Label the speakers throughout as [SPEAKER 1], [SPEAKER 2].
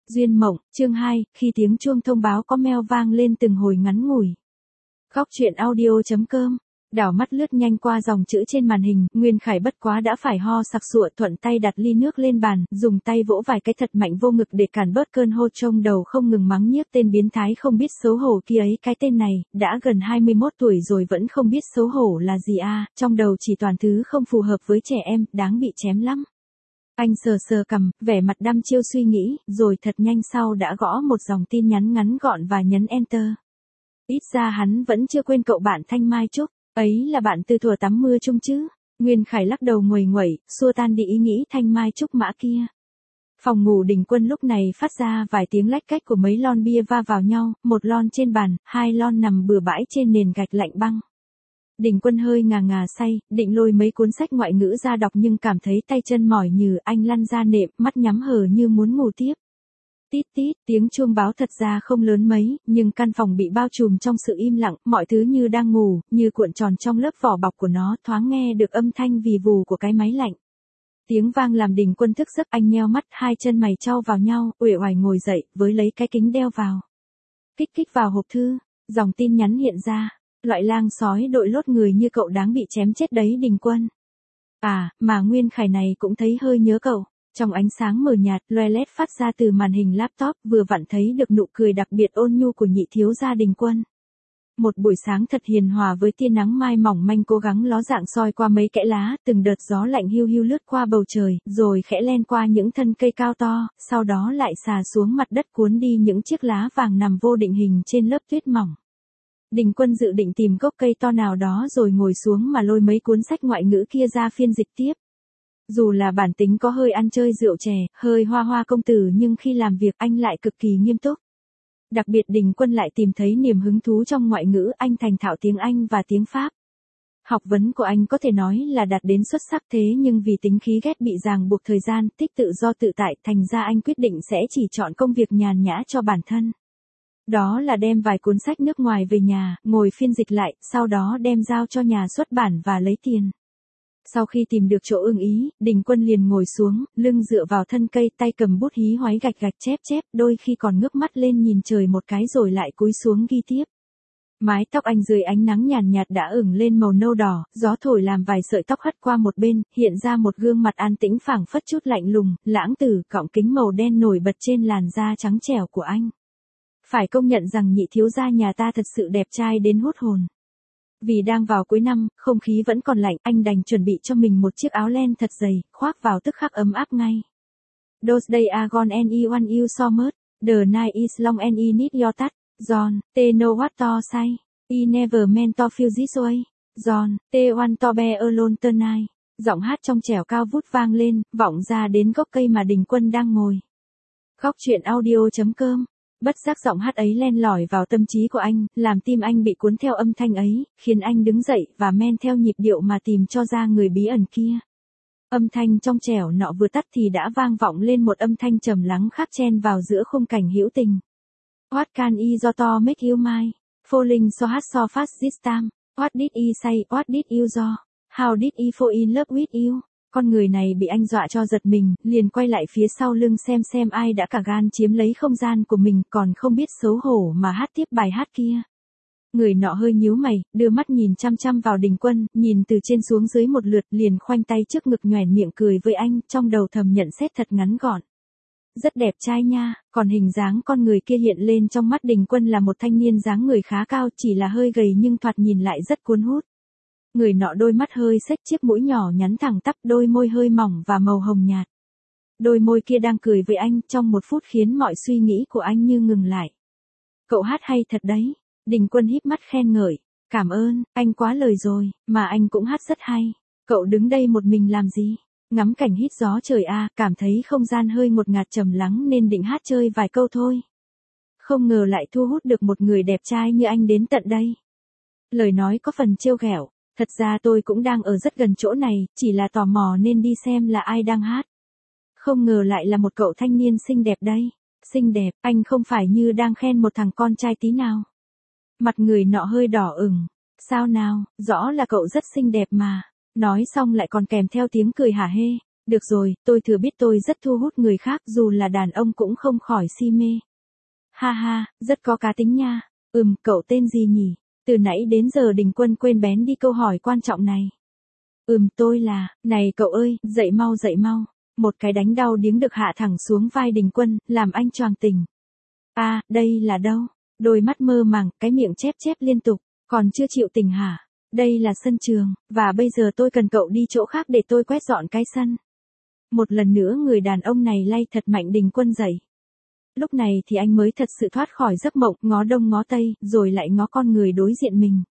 [SPEAKER 1] Duyên mộng, chương 2, khi tiếng chuông thông báo có meo vang lên từng hồi ngắn ngủi. Góc truyện audio.com, đảo mắt lướt nhanh qua dòng chữ trên màn hình, Nguyên Khải bất quá đã phải ho sặc sụa, thuận tay đặt ly nước lên bàn, dùng tay vỗ vài cái thật mạnh vô ngực để cản bớt cơn hô, trong đầu không ngừng mắng nhiếc tên biến thái không biết xấu hổ kia ấy. Cái tên này, đã gần 21 tuổi rồi vẫn không biết xấu hổ là gì à, trong đầu chỉ toàn thứ không phù hợp với trẻ em, đáng bị chém lắm. Anh sờ sờ cằm, vẻ mặt đăm chiêu suy nghĩ, rồi thật nhanh sau đã gõ một dòng tin nhắn ngắn gọn và nhấn enter. Ít ra hắn vẫn chưa quên cậu bạn Thanh Mai Trúc, ấy là bạn từ thuở tắm mưa chung chứ. Nguyên Khải lắc đầu nguầy nguẩy, xua tan đi ý nghĩ Thanh Mai Trúc mã kia. Phòng ngủ Đình Quân lúc này phát ra vài tiếng lách cách của mấy lon bia va vào nhau, một lon trên bàn, hai lon nằm bừa bãi trên nền gạch lạnh băng. Đình Quân hơi ngà ngà say, định lôi mấy cuốn sách ngoại ngữ ra đọc nhưng cảm thấy tay chân mỏi nhừ, anh lăn ra nệm, mắt nhắm hờ như muốn ngủ tiếp. Tít tít, tiếng chuông báo thật ra không lớn mấy, nhưng căn phòng bị bao trùm trong sự im lặng, mọi thứ như đang ngủ, như cuộn tròn trong lớp vỏ bọc của nó, thoáng nghe được âm thanh vì vù của cái máy lạnh. Tiếng vang làm Đình Quân thức giấc, anh nheo mắt, hai chân mày chau vào nhau, uể oải ngồi dậy, với lấy cái kính đeo vào. Kích kích vào hộp thư, dòng tin nhắn hiện ra. Loại lang sói đội lốt người như cậu đáng bị chém chết đấy Đình Quân. À, mà Nguyên Khải này cũng thấy hơi nhớ cậu. Trong ánh sáng mờ nhạt, loe lét phát ra từ màn hình laptop, vừa vặn thấy được nụ cười đặc biệt ôn nhu của nhị thiếu gia Đình Quân. Một buổi sáng thật hiền hòa với tia nắng mai mỏng manh cố gắng ló dạng soi qua mấy kẽ lá, từng đợt gió lạnh hiu hiu lướt qua bầu trời, rồi khẽ len qua những thân cây cao to, sau đó lại xà xuống mặt đất cuốn đi những chiếc lá vàng nằm vô định hình trên lớp tuyết mỏng. Đình Quân dự định tìm gốc cây to nào đó rồi ngồi xuống mà lôi mấy cuốn sách ngoại ngữ kia ra phiên dịch tiếp. Dù là bản tính có hơi ăn chơi rượu chè, hơi hoa hoa công tử nhưng khi làm việc anh lại cực kỳ nghiêm túc. Đặc biệt Đình Quân lại tìm thấy niềm hứng thú trong ngoại ngữ, anh thành thạo tiếng Anh và tiếng Pháp. Học vấn của anh có thể nói là đạt đến xuất sắc, thế nhưng vì tính khí ghét bị ràng buộc thời gian, thích tự do tự tại, thành ra anh quyết định sẽ chỉ chọn công việc nhàn nhã cho bản thân. Đó là đem vài cuốn sách nước ngoài về nhà, ngồi phiên dịch lại, sau đó đem giao cho nhà xuất bản và lấy tiền. Sau khi tìm được chỗ ưng ý, Đình Quân liền ngồi xuống, lưng dựa vào thân cây, tay cầm bút hí hoáy gạch gạch chép chép, đôi khi còn ngước mắt lên nhìn trời một cái rồi lại cúi xuống ghi tiếp. Mái tóc anh dưới ánh nắng nhàn nhạt đã ửng lên màu nâu đỏ, gió thổi làm vài sợi tóc hất qua một bên, hiện ra một gương mặt an tĩnh phảng phất chút lạnh lùng, lãng tử, cọng kính màu đen nổi bật trên làn da trắng trẻo của anh. Phải công nhận rằng nhị thiếu gia nhà ta thật sự đẹp trai đến hút hồn. Vì đang vào cuối năm, không khí vẫn còn lạnh, anh đành chuẩn bị cho mình một chiếc áo len thật dày, khoác vào tức khắc ấm áp ngay. Those days are gone and I want you so much. The night is long and I need your touch. John, they know what to say. I never meant to feel this way. John, they want to be alone tonight. Giọng hát trong trẻo cao vút vang lên, vọng ra đến gốc cây mà Đình Quân đang ngồi. Góc truyện audio.com. Bất giác giọng hát ấy len lỏi vào tâm trí của anh, làm tim anh bị cuốn theo âm thanh ấy, khiến anh đứng dậy và men theo nhịp điệu mà tìm cho ra người bí ẩn kia. Âm thanh trong trẻo nọ vừa tắt thì đã vang vọng lên một âm thanh trầm lắng khác chen vào giữa khung cảnh hữu tình. What can I do to make you mine? Falling so hard so fast this time. What did I say? What did you do? How did I fall in love with you? Con người này bị anh dọa cho giật mình, liền quay lại phía sau lưng xem ai đã cả gan chiếm lấy không gian của mình, còn không biết xấu hổ mà hát tiếp bài hát kia. Người nọ hơi nhíu mày, đưa mắt nhìn chăm chăm vào Đình Quân, nhìn từ trên xuống dưới một lượt, liền khoanh tay trước ngực nhoẻn miệng cười với anh, trong đầu thầm nhận xét thật ngắn gọn. Rất đẹp trai nha, còn hình dáng con người kia hiện lên trong mắt Đình Quân là một thanh niên dáng người khá cao, chỉ là hơi gầy nhưng thoạt nhìn lại rất cuốn hút. Người nọ đôi mắt hơi xếch, chiếc mũi nhỏ nhắn thẳng tắp, đôi môi hơi mỏng và màu hồng nhạt. Đôi môi kia đang cười với anh, trong một phút khiến mọi suy nghĩ của anh như ngừng lại. Cậu hát hay thật đấy. Đình Quân híp mắt khen ngợi. Cảm ơn, anh quá lời rồi, mà anh cũng hát rất hay. Cậu đứng đây một mình làm gì? Ngắm cảnh hít gió trời à, cảm thấy không gian hơi ngột ngạt trầm lắng nên định hát chơi vài câu thôi. Không ngờ lại thu hút được một người đẹp trai như anh đến tận đây. Lời nói có phần trêu ghẹo. Thật ra tôi cũng đang ở rất gần chỗ này, chỉ là tò mò nên đi xem là ai đang hát. Không ngờ lại là một cậu thanh niên xinh đẹp đây. Xinh đẹp, anh không phải như đang khen một thằng con trai tí nào. Mặt người nọ hơi đỏ ửng. Sao nào, rõ là cậu rất xinh đẹp mà. Nói xong lại còn kèm theo tiếng cười hả hê. Được rồi, tôi thừa biết tôi rất thu hút người khác, dù là đàn ông cũng không khỏi si mê. Ha ha, rất có cá tính nha. Cậu tên gì nhỉ? Từ nãy đến giờ Đình Quân quên bén đi câu hỏi quan trọng này. Tôi là, này cậu ơi, dậy mau dậy mau. Một cái đánh đau điếng được hạ thẳng xuống vai Đình Quân, làm anh choàng tỉnh. À, đây là đâu? Đôi mắt mơ màng, cái miệng chép chép liên tục, còn chưa chịu tỉnh hả? Đây là sân trường, và bây giờ tôi cần cậu đi chỗ khác để tôi quét dọn cái sân. Một lần nữa người đàn ông này lay thật mạnh Đình Quân dậy. Lúc này thì anh mới thật sự thoát khỏi giấc mộng, ngó đông ngó tây, rồi lại ngó con người đối diện mình.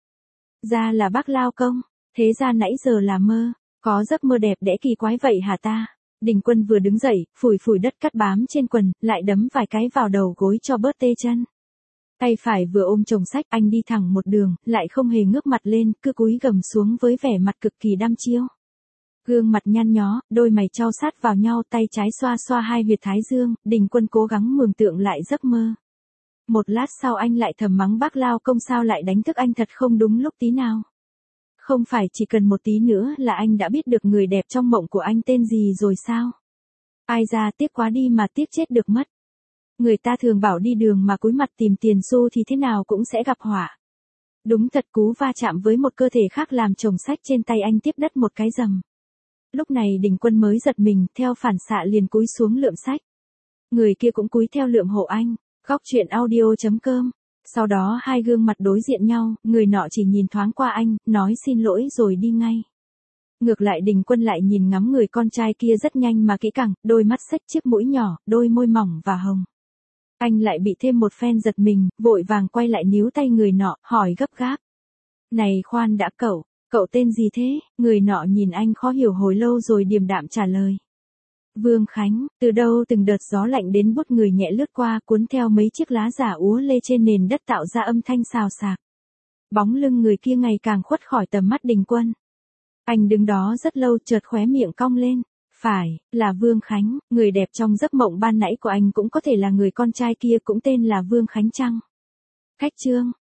[SPEAKER 1] Ra là bác Lao Công, thế ra nãy giờ là mơ, có giấc mơ đẹp đẽ kỳ quái vậy hả ta? Đình Quân vừa đứng dậy, phủi phủi đất cát bám trên quần, lại đấm vài cái vào đầu gối cho bớt tê chân. Tay phải vừa ôm chồng sách, anh đi thẳng một đường, lại không hề ngước mặt lên, cứ cúi gằm xuống với vẻ mặt cực kỳ đăm chiêu. Gương mặt nhăn nhó, đôi mày chau sát vào nhau, tay trái xoa xoa hai huyệt thái dương, Đình Quân cố gắng mường tượng lại giấc mơ. Một lát sau anh lại thầm mắng bác Lao Công sao lại đánh thức anh thật không đúng lúc tí nào. Không phải chỉ cần một tí nữa là anh đã biết được người đẹp trong mộng của anh tên gì rồi sao? Ai ra tiếc quá đi mà tiếc chết được mất. Người ta thường bảo đi đường mà cúi mặt tìm tiền xu thì thế nào cũng sẽ gặp họa. Đúng thật, cú va chạm với một cơ thể khác làm chồng sách trên tay anh tiếp đất một cái rầm. Lúc này Đình Quân mới giật mình, theo phản xạ liền cúi xuống lượm sách. Người kia cũng cúi theo lượm hộ anh. Góc truyện audio.com. Sau đó hai gương mặt đối diện nhau, người nọ chỉ nhìn thoáng qua anh, nói xin lỗi rồi đi ngay. Ngược lại Đình Quân lại nhìn ngắm người con trai kia rất nhanh mà kỹ càng, đôi mắt xếch chiếc mũi nhỏ, đôi môi mỏng và hồng. Anh lại bị thêm một phen giật mình, vội vàng quay lại níu tay người nọ, hỏi gấp gáp. Này khoan đã cậu tên gì thế? Người nọ nhìn anh khó hiểu hồi lâu rồi điềm đạm trả lời. Vương Khánh. Từ đâu từng đợt gió lạnh đến buốt người nhẹ lướt qua, cuốn theo mấy chiếc lá rả úa lê trên nền đất tạo ra âm thanh xào xạc. Bóng lưng người kia ngày càng khuất khỏi tầm mắt Đình Quân. Anh đứng đó rất lâu, chợt khóe miệng cong lên. Phải, là Vương Khánh, người đẹp trong giấc mộng ban nãy của anh cũng có thể là người con trai kia, cũng tên là Vương Khánh chăng? Khách chương.